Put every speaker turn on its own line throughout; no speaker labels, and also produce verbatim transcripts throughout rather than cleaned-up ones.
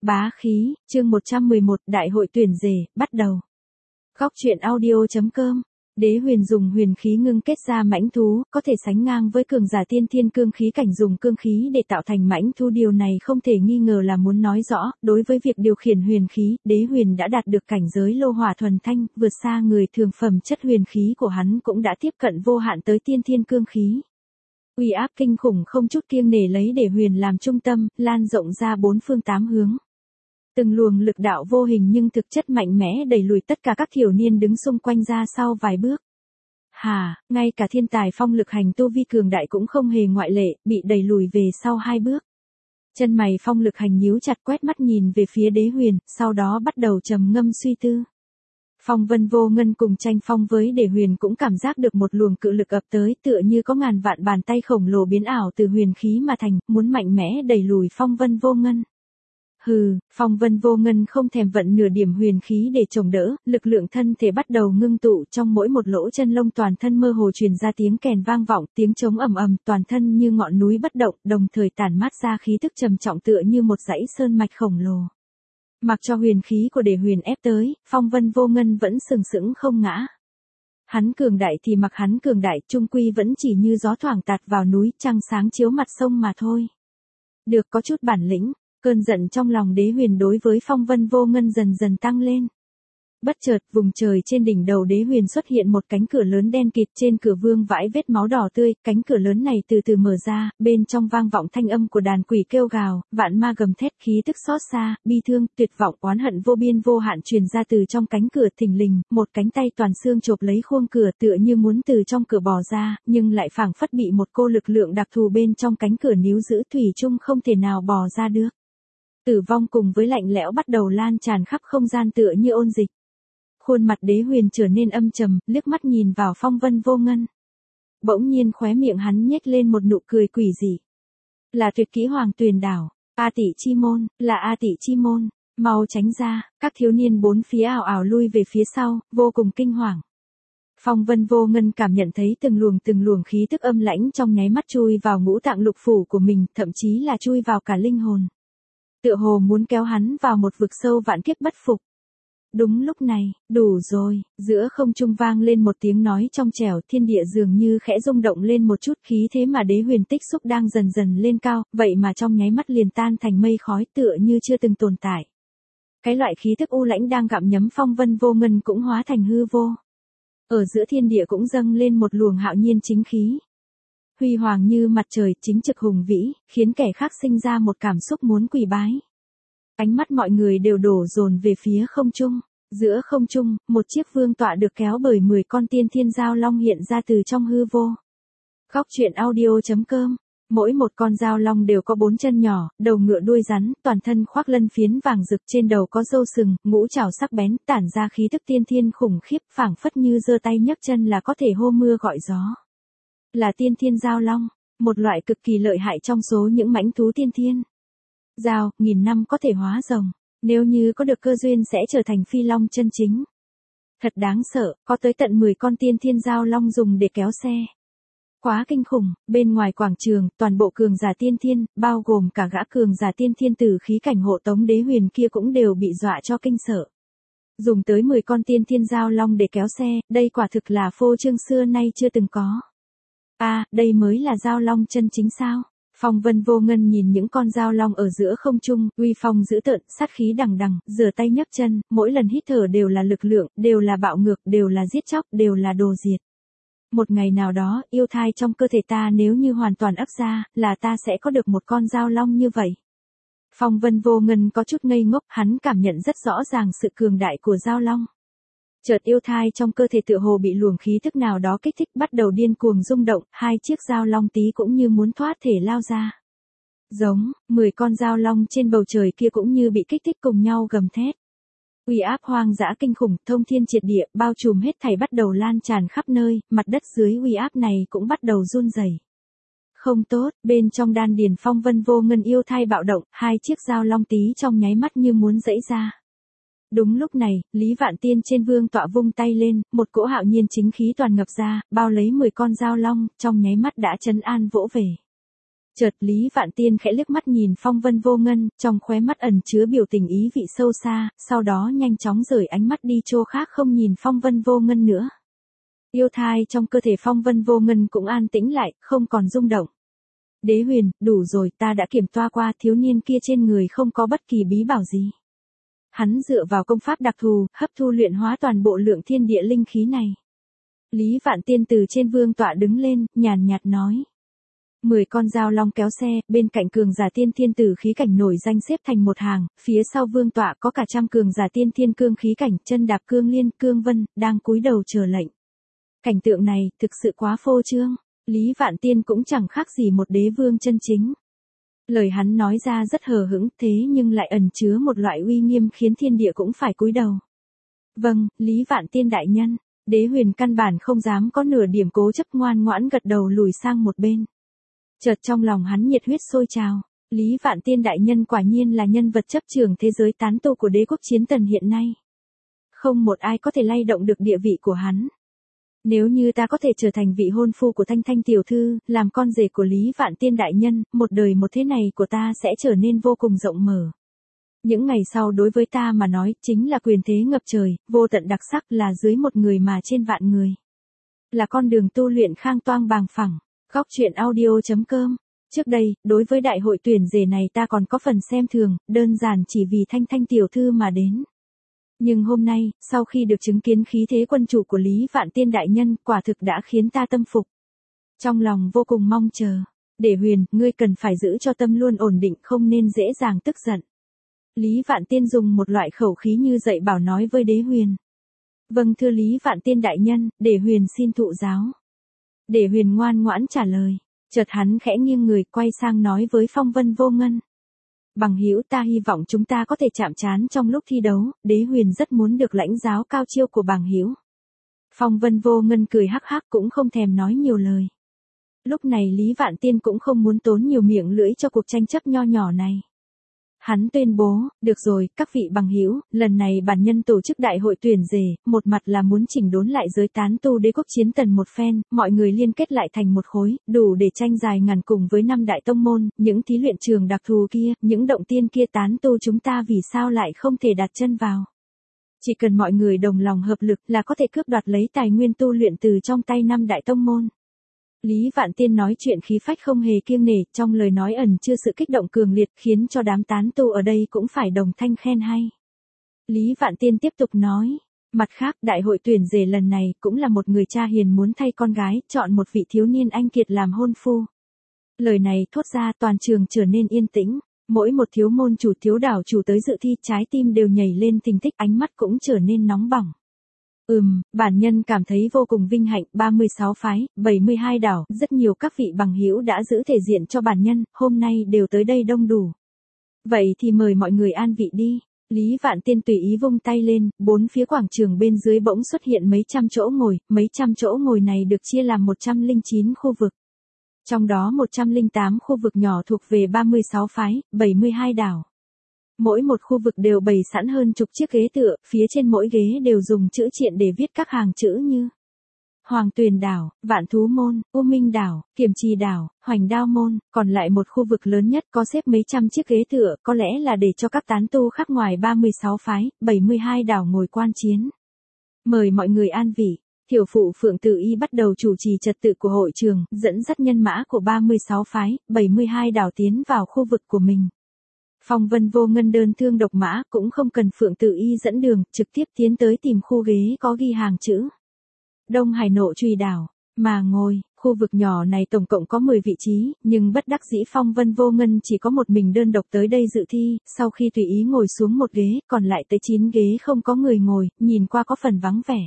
Bá khí, chương một trăm mười một, đại hội tuyển rể, bắt đầu. Góc truyện audio.com. Đế huyền dùng huyền khí ngưng kết ra mãnh thú, có thể sánh ngang với cường giả tiên thiên cương khí cảnh dùng cương khí để tạo thành mãnh thú, điều này không thể nghi ngờ là muốn nói rõ, đối với việc điều khiển huyền khí, đế huyền đã đạt được cảnh giới lô hỏa thuần thanh, vượt xa người thường, phẩm chất huyền khí của hắn cũng đã tiếp cận vô hạn tới tiên thiên cương khí. Uy áp kinh khủng không chút kiêng nể lấy Đế huyền làm trung tâm, lan rộng ra bốn phương tám hướng. Từng luồng lực đạo vô hình nhưng thực chất mạnh mẽ đẩy lùi tất cả các thiểu niên đứng xung quanh ra sau vài bước. Hà, ngay cả thiên tài phong lực hành tu vi cường đại cũng không hề ngoại lệ, bị đẩy lùi về sau hai bước. Chân mày phong lực hành nhíu chặt, quét mắt nhìn về phía Đế huyền, sau đó bắt đầu trầm ngâm suy tư. Phong Vân Vô Ngân cùng tranh phong với Đế huyền cũng cảm giác được một luồng cự lực ập tới, tựa như có ngàn vạn bàn tay khổng lồ biến ảo từ huyền khí mà thành, muốn mạnh mẽ đẩy lùi Phong Vân Vô Ngân. Hừ, Phong Vân Vô Ngân không thèm vận nửa điểm huyền khí để chống đỡ, lực lượng thân thể bắt đầu ngưng tụ, trong mỗi một lỗ chân lông toàn thân mơ hồ truyền ra tiếng kèn vang vọng, tiếng trống ầm ầm, toàn thân như ngọn núi bất động, đồng thời tản mát ra khí tức trầm trọng tựa như một dãy sơn mạch khổng lồ. Mặc cho huyền khí của Đế huyền ép tới, Phong Vân Vô Ngân vẫn sừng sững không ngã. Hắn cường đại thì mặc hắn cường đại, chung quy vẫn chỉ như gió thoảng tạt vào núi, trăng sáng chiếu mặt sông mà thôi. Được, có chút bản lĩnh. Cơn giận trong lòng Đế huyền đối với Phong Vân Vô Ngân dần dần tăng lên. Bất chợt, vùng trời trên đỉnh đầu Đế huyền xuất hiện một cánh cửa lớn đen kịt, trên cửa vương vãi vết máu đỏ tươi, cánh cửa lớn này từ từ mở ra, bên trong vang vọng thanh âm của đàn quỷ kêu gào, vạn ma gầm thét, khí tức xót xa, bi thương, tuyệt vọng, oán hận vô biên vô hạn truyền ra từ trong cánh cửa. Thình lình, một cánh tay toàn xương chộp lấy khuôn cửa, tựa như muốn từ trong cửa bò ra, nhưng lại phảng phất bị một cô lực lượng đặc thù bên trong cánh cửa níu giữ, thủy chung không thể nào bò ra được. Tử vong cùng với lạnh lẽo bắt đầu lan tràn khắp không gian tựa như ôn dịch. Khuôn mặt Đế huyền trở nên âm trầm, liếc mắt nhìn vào Phong Vân Vô Ngân. Bỗng nhiên khóe miệng hắn nhếch lên một nụ cười quỷ dị. Là tuyệt kỹ Hoàng Tuyền Đảo, A Tị Chi Môn, là A Tị Chi Môn, mau tránh ra, các thiếu niên bốn phía ảo ảo lui về phía sau, vô cùng kinh hoàng. Phong Vân Vô Ngân cảm nhận thấy từng luồng từng luồng khí tức âm lãnh trong nháy mắt chui vào ngũ tạng lục phủ của mình, thậm chí là chui vào cả linh hồn. Tựa hồ muốn kéo hắn vào một vực sâu vạn kiếp bất phục. Đúng lúc này, đủ rồi, giữa không trung vang lên một tiếng nói trong trẻo, thiên địa dường như khẽ rung động lên một chút, khí thế mà Đế huyền tích xúc đang dần dần lên cao, vậy mà trong nháy mắt liền tan thành mây khói, tựa như chưa từng tồn tại. Cái loại khí tức u lãnh đang gặm nhấm Phong Vân Vô Ngân cũng hóa thành hư vô. Ở giữa thiên địa cũng dâng lên một luồng hạo nhiên chính khí. Huy hoàng như mặt trời, chính trực hùng vĩ, khiến kẻ khác sinh ra một cảm xúc muốn quỳ bái. Ánh mắt mọi người đều đổ dồn về phía không trung. Giữa không trung, một chiếc vương tọa được kéo bởi mười con tiên thiên giao long hiện ra từ trong hư vô. Góc truyện audio.com. Mỗi một con giao long đều có bốn chân nhỏ, đầu ngựa đuôi rắn, toàn thân khoác lân phiến vàng rực, trên đầu có râu sừng, ngũ trảo sắc bén, tản ra khí tức tiên thiên khủng khiếp, phảng phất như giơ tay nhấc chân là có thể hô mưa gọi gió. Là tiên thiên giao long, một loại cực kỳ lợi hại trong số những mãnh thú tiên thiên. Giao, nghìn năm có thể hóa rồng, nếu như có được cơ duyên sẽ trở thành phi long chân chính. Thật đáng sợ, có tới tận mười con tiên thiên giao long dùng để kéo xe. Quá kinh khủng, bên ngoài quảng trường, toàn bộ cường giả tiên thiên, bao gồm cả gã cường giả tiên thiên tử khí cảnh hộ tống Đế huyền kia cũng đều bị dọa cho kinh sợ. Dùng tới mười con tiên thiên giao long để kéo xe, đây quả thực là phô trương xưa nay chưa từng có. À, đây mới là giao long chân chính sao? Phong Vân Vô Ngân nhìn những con giao long ở giữa không trung, uy phong dữ tợn, sát khí đằng đằng, giơ tay nhấc chân, mỗi lần hít thở đều là lực lượng, đều là bạo ngược, đều là giết chóc, đều là đồ diệt. Một ngày nào đó, yêu thai trong cơ thể ta nếu như hoàn toàn ấp ra, là ta sẽ có được một con giao long như vậy. Phong Vân Vô Ngân có chút ngây ngốc, hắn cảm nhận rất rõ ràng sự cường đại của giao long. Chợt yêu thai trong cơ thể tựa hồ bị luồng khí tức nào đó kích thích, bắt đầu điên cuồng rung động, hai chiếc giao long tí cũng như muốn thoát thể lao ra. Giống, mười con giao long trên bầu trời kia cũng như bị kích thích cùng nhau gầm thét. Uy áp hoang dã kinh khủng, thông thiên triệt địa, bao trùm hết thảy bắt đầu lan tràn khắp nơi, mặt đất dưới uy áp này cũng bắt đầu run rẩy. Không tốt, bên trong đan điền Phong Vân Vô Ngân yêu thai bạo động, hai chiếc giao long tí trong nháy mắt như muốn giãy ra. Đúng lúc này, Lý Vạn Tiên trên vương tọa vung tay lên, một cỗ hạo nhiên chính khí toàn ngập ra, bao lấy mười con giao long, trong nháy mắt đã trấn an vỗ về. Chợt Lý Vạn Tiên khẽ liếc mắt nhìn Phong Vân Vô Ngân, trong khóe mắt ẩn chứa biểu tình ý vị sâu xa, sau đó nhanh chóng rời ánh mắt đi chỗ khác không nhìn Phong Vân Vô Ngân nữa. Yêu thai trong cơ thể Phong Vân Vô Ngân cũng an tĩnh lại, không còn rung động. Đế Huyền, đủ rồi, ta đã kiểm toa qua, thiếu niên kia trên người không có bất kỳ bí bảo gì. Hắn dựa vào công pháp đặc thù, hấp thu luyện hóa toàn bộ lượng thiên địa linh khí này. Lý Vạn Tiên từ trên vương tọa đứng lên, nhàn nhạt nói. Mười con dao long kéo xe, bên cạnh cường giả tiên thiên tử khí cảnh nổi danh xếp thành một hàng, phía sau vương tọa có cả trăm cường giả tiên thiên cương khí cảnh, chân đạp cương liên, cương vân, đang cúi đầu chờ lệnh. Cảnh tượng này, thực sự quá phô trương, Lý Vạn Tiên cũng chẳng khác gì một đế vương chân chính. Lời hắn nói ra rất hờ hững, thế nhưng lại ẩn chứa một loại uy nghiêm khiến thiên địa cũng phải cúi đầu. Vâng, Lý Vạn Tiên đại nhân, Đế Huyền căn bản không dám có nửa điểm cố chấp, ngoan ngoãn gật đầu lùi sang một bên. Chợt trong lòng hắn nhiệt huyết sôi trào, Lý Vạn Tiên đại nhân quả nhiên là nhân vật chấp trưởng thế giới tán tu của đế quốc Chiến Tần hiện nay. Không một ai có thể lay động được địa vị của hắn. Nếu như ta có thể trở thành vị hôn phu của Thanh Thanh tiểu thư, làm con rể của Lý Vạn Tiên đại nhân, một đời một thế này của ta sẽ trở nên vô cùng rộng mở. Những ngày sau đối với ta mà nói, chính là quyền thế ngập trời, vô tận đặc sắc, là dưới một người mà trên vạn người. Là con đường tu luyện khang toang bàng phẳng. Góc truyện audio chấm com. Trước đây, đối với đại hội tuyển rể này ta còn có phần xem thường, đơn giản chỉ vì Thanh Thanh tiểu thư mà đến. Nhưng hôm nay, sau khi được chứng kiến khí thế quân chủ của Lý Vạn Tiên đại nhân, quả thực đã khiến ta tâm phục. Trong lòng vô cùng mong chờ. Để Huyền, ngươi cần phải giữ cho tâm luôn ổn định, không nên dễ dàng tức giận. Lý Vạn Tiên dùng một loại khẩu khí như dạy bảo nói với Đế Huyền. Vâng thưa Lý Vạn Tiên đại nhân, Để Huyền xin thụ giáo. Để Huyền ngoan ngoãn trả lời. Chợt hắn khẽ nghiêng người quay sang nói với Phong Vân Vô Ngân. Bằng hữu, ta hy vọng chúng ta có thể chạm trán trong lúc thi đấu, Đế Huyền rất muốn được lãnh giáo cao chiêu của bằng hữu. Phong Vân Vô Ngân cười hắc hắc cũng không thèm nói nhiều lời. Lúc này Lý Vạn Tiên cũng không muốn tốn nhiều miệng lưỡi cho cuộc tranh chấp nho nhỏ này. Hắn tuyên bố, được rồi, các vị bằng hữu, lần này bản nhân tổ chức đại hội tuyển rể, một mặt là muốn chỉnh đốn lại giới tán tu đế quốc Chiến Tần một phen, mọi người liên kết lại thành một khối, đủ để tranh dài ngàn cùng với năm đại tông môn, những thí luyện trường đặc thù kia, những động tiên kia tán tu chúng ta vì sao lại không thể đặt chân vào. Chỉ cần mọi người đồng lòng hợp lực là có thể cướp đoạt lấy tài nguyên tu luyện từ trong tay năm đại tông môn. Lý Vạn Tiên nói chuyện khí phách không hề kiêng nể, trong lời nói ẩn chứa sự kích động cường liệt khiến cho đám tán tu ở đây cũng phải đồng thanh khen hay. Lý Vạn Tiên tiếp tục nói, mặt khác đại hội tuyển rể lần này cũng là một người cha hiền muốn thay con gái, chọn một vị thiếu niên anh kiệt làm hôn phu. Lời này thốt ra toàn trường trở nên yên tĩnh, mỗi một thiếu môn chủ thiếu đảo chủ tới dự thi trái tim đều nhảy lên thình thịch, ánh mắt cũng trở nên nóng bỏng. Ừm, bản nhân cảm thấy vô cùng vinh hạnh, ba mươi sáu phái, bảy mươi hai đảo, rất nhiều các vị bằng hữu đã giữ thể diện cho bản nhân, hôm nay đều tới đây đông đủ. Vậy thì mời mọi người an vị đi. Lý Vạn Tiên tùy ý vung tay lên, bốn phía quảng trường bên dưới bỗng xuất hiện mấy trăm chỗ ngồi, mấy trăm chỗ ngồi này được chia làm một trăm lẻ chín khu vực. Trong đó một trăm lẻ tám khu vực nhỏ thuộc về ba mươi sáu phái, bảy mươi hai đảo. Mỗi một khu vực đều bày sẵn hơn chục chiếc ghế tựa, phía trên mỗi ghế đều dùng chữ triện để viết các hàng chữ như Hoàng Tuyền đảo, Vạn Thú môn, U Minh đảo, Kiềm Trì đảo, Hoành Đao môn, còn lại một khu vực lớn nhất có xếp mấy trăm chiếc ghế tựa, có lẽ là để cho các tán tu khác ngoài ba mươi sáu phái, bảy mươi hai đảo ngồi quan chiến. Mời mọi người an vị. Tiểu phụ Phượng Tử Y bắt đầu chủ trì trật tự của hội trường, dẫn dắt nhân mã của ba mươi sáu phái, bảy mươi hai đảo tiến vào khu vực của mình. Phong Vân Vô Ngân đơn thương độc mã, cũng không cần Phượng Tử Y dẫn đường, trực tiếp tiến tới tìm khu ghế có ghi hàng chữ Đông Hải Nộ Trùy đảo, mà ngồi. Khu vực nhỏ này tổng cộng có mười vị trí, nhưng bất đắc dĩ Phong Vân Vô Ngân chỉ có một mình đơn độc tới đây dự thi, sau khi tùy ý ngồi xuống một ghế, còn lại tới chín ghế không có người ngồi, nhìn qua có phần vắng vẻ.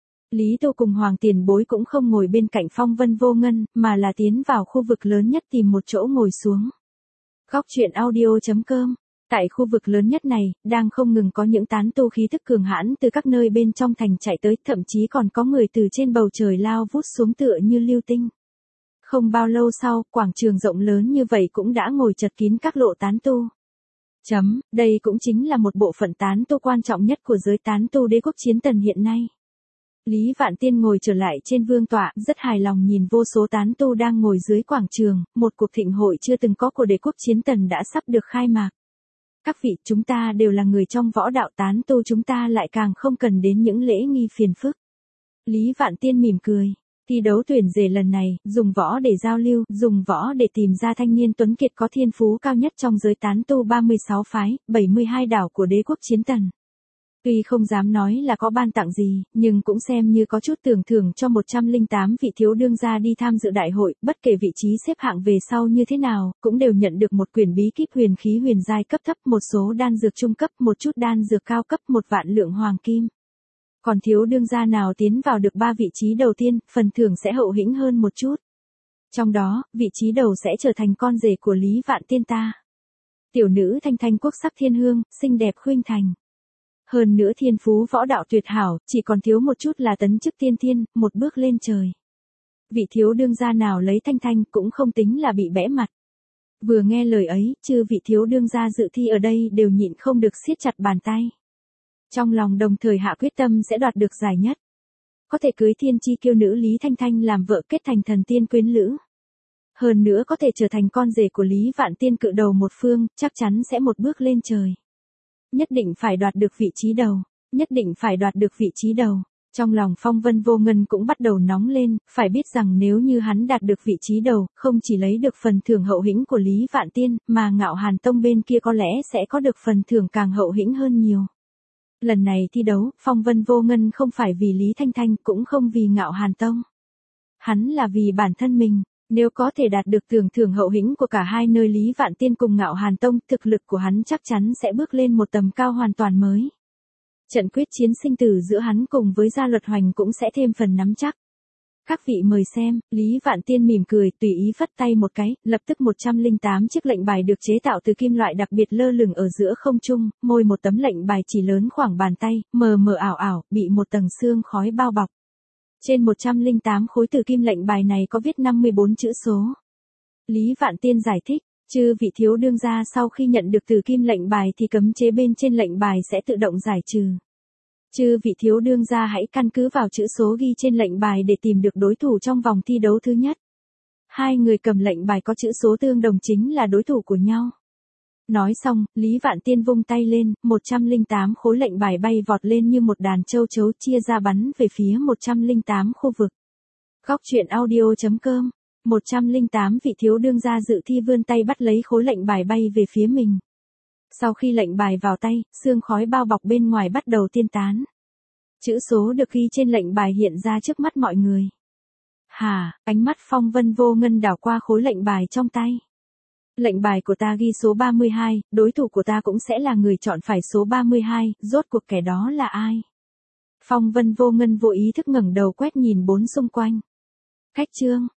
Lý Tô cùng Hoàng Tiền Bối cũng không ngồi bên cạnh Phong Vân Vô Ngân, mà là tiến vào khu vực lớn nhất tìm một chỗ ngồi xuống. Góc truyện audio chấm com. Tại khu vực lớn nhất này, đang không ngừng có những tán tu khí thức cường hãn từ các nơi bên trong thành chạy tới, thậm chí còn có người từ trên bầu trời lao vút xuống tựa như lưu tinh. Không bao lâu sau, quảng trường rộng lớn như vậy cũng đã ngồi chật kín các lộ tán tu. Chấm, đây cũng chính là một bộ phận tán tu quan trọng nhất của giới tán tu đế quốc Chiến Tần hiện nay. Lý Vạn Tiên ngồi trở lại trên vương tọa, rất hài lòng nhìn vô số tán tu đang ngồi dưới quảng trường, một cuộc thịnh hội chưa từng có của đế quốc Chiến Tần đã sắp được khai mạc. Các vị, chúng ta đều là người trong võ đạo, tán tu chúng ta lại càng không cần đến những lễ nghi phiền phức. Lý Vạn Tiên mỉm cười. Thi đấu tuyển rể lần này, dùng võ để giao lưu, dùng võ để tìm ra thanh niên tuấn kiệt có thiên phú cao nhất trong giới tán tu ba mươi sáu phái, bảy mươi hai đảo của đế quốc Chiến Tần. Tuy không dám nói là có ban tặng gì, nhưng cũng xem như có chút tưởng thưởng cho một trăm lẻ tám vị thiếu đương gia đi tham dự đại hội, bất kể vị trí xếp hạng về sau như thế nào, cũng đều nhận được một quyển bí kíp huyền khí huyền giai cấp thấp, một số đan dược trung cấp, một chút đan dược cao cấp, một vạn lượng hoàng kim. Còn thiếu đương gia nào tiến vào được ba vị trí đầu tiên, phần thưởng sẽ hậu hĩnh hơn một chút. Trong đó, vị trí đầu sẽ trở thành con rể của Lý Vạn Tiên ta. Tiểu nữ thanh thanh quốc sắc thiên hương, xinh đẹp khuynh thành. Hơn nữa thiên phú võ đạo tuyệt hảo, chỉ còn thiếu một chút là tấn chức tiên thiên, một bước lên trời. Vị thiếu đương gia nào lấy thanh thanh cũng không tính là bị bẽ mặt. Vừa nghe lời ấy, chư vị thiếu đương gia dự thi ở đây đều nhịn không được siết chặt bàn tay. Trong lòng đồng thời hạ quyết tâm sẽ đoạt được giải nhất. Có thể cưới thiên chi kiêu nữ Lý Thanh Thanh làm vợ, kết thành thần tiên quyến lữ. Hơn nữa có thể trở thành con rể của Lý Vạn Tiên cự đầu một phương, chắc chắn sẽ một bước lên trời. Nhất định phải đoạt được vị trí đầu, nhất định phải đoạt được vị trí đầu. Trong lòng Phong Vân Vô Ngân cũng bắt đầu nóng lên, phải biết rằng nếu như hắn đạt được vị trí đầu, không chỉ lấy được phần thưởng hậu hĩnh của Lý Vạn Tiên, mà Ngạo Hàn Tông bên kia có lẽ sẽ có được phần thưởng càng hậu hĩnh hơn nhiều. Lần này thi đấu, Phong Vân Vô Ngân không phải vì Lý Thanh Thanh, cũng không vì Ngạo Hàn Tông. Hắn là vì bản thân mình. Nếu có thể đạt được tưởng thưởng hậu hĩnh của cả hai nơi Lý Vạn Tiên cùng Ngạo Hàn Tông, thực lực của hắn chắc chắn sẽ bước lên một tầm cao hoàn toàn mới. Trận quyết chiến sinh tử giữa hắn cùng với Gia Luật Hoành cũng sẽ thêm phần nắm chắc. Các vị mời xem, Lý Vạn Tiên mỉm cười, tùy ý phất tay một cái, lập tức một trăm lẻ tám chiếc lệnh bài được chế tạo từ kim loại đặc biệt lơ lửng ở giữa không trung, môi một tấm lệnh bài chỉ lớn khoảng bàn tay, mờ mờ ảo ảo, bị một tầng sương khói bao bọc. Trên một trăm lẻ tám khối tử kim lệnh bài này có viết năm mươi bốn chữ số. Lý Vạn Tiên giải thích, chư vị thiếu đương gia sau khi nhận được tử kim lệnh bài thì cấm chế bên trên lệnh bài sẽ tự động giải trừ. Chư vị thiếu đương gia hãy căn cứ vào chữ số ghi trên lệnh bài để tìm được đối thủ trong vòng thi đấu thứ nhất. Hai người cầm lệnh bài có chữ số tương đồng chính là đối thủ của nhau. Nói xong, Lý Vạn Tiên vung tay lên, một trăm lẻ tám khối lệnh bài bay vọt lên như một đàn châu chấu chia ra bắn về phía một trăm lẻ tám khu vực. Góc truyện audio chấm com, một trăm lẻ tám vị thiếu đương gia dự thi vươn tay bắt lấy khối lệnh bài bay về phía mình. Sau khi lệnh bài vào tay, sương khói bao bọc bên ngoài bắt đầu tiên tán. Chữ số được ghi trên lệnh bài hiện ra trước mắt mọi người. Hà, ánh mắt Phong Vân Vô Ngân đảo qua khối lệnh bài trong tay. Lệnh bài của ta ghi số ba mươi hai, đối thủ của ta cũng sẽ là người chọn phải số ba mươi hai, rốt cuộc kẻ đó là ai? Phong Vân Vô Ngân vô ý thức ngẩng đầu quét nhìn bốn xung quanh. Khách trương,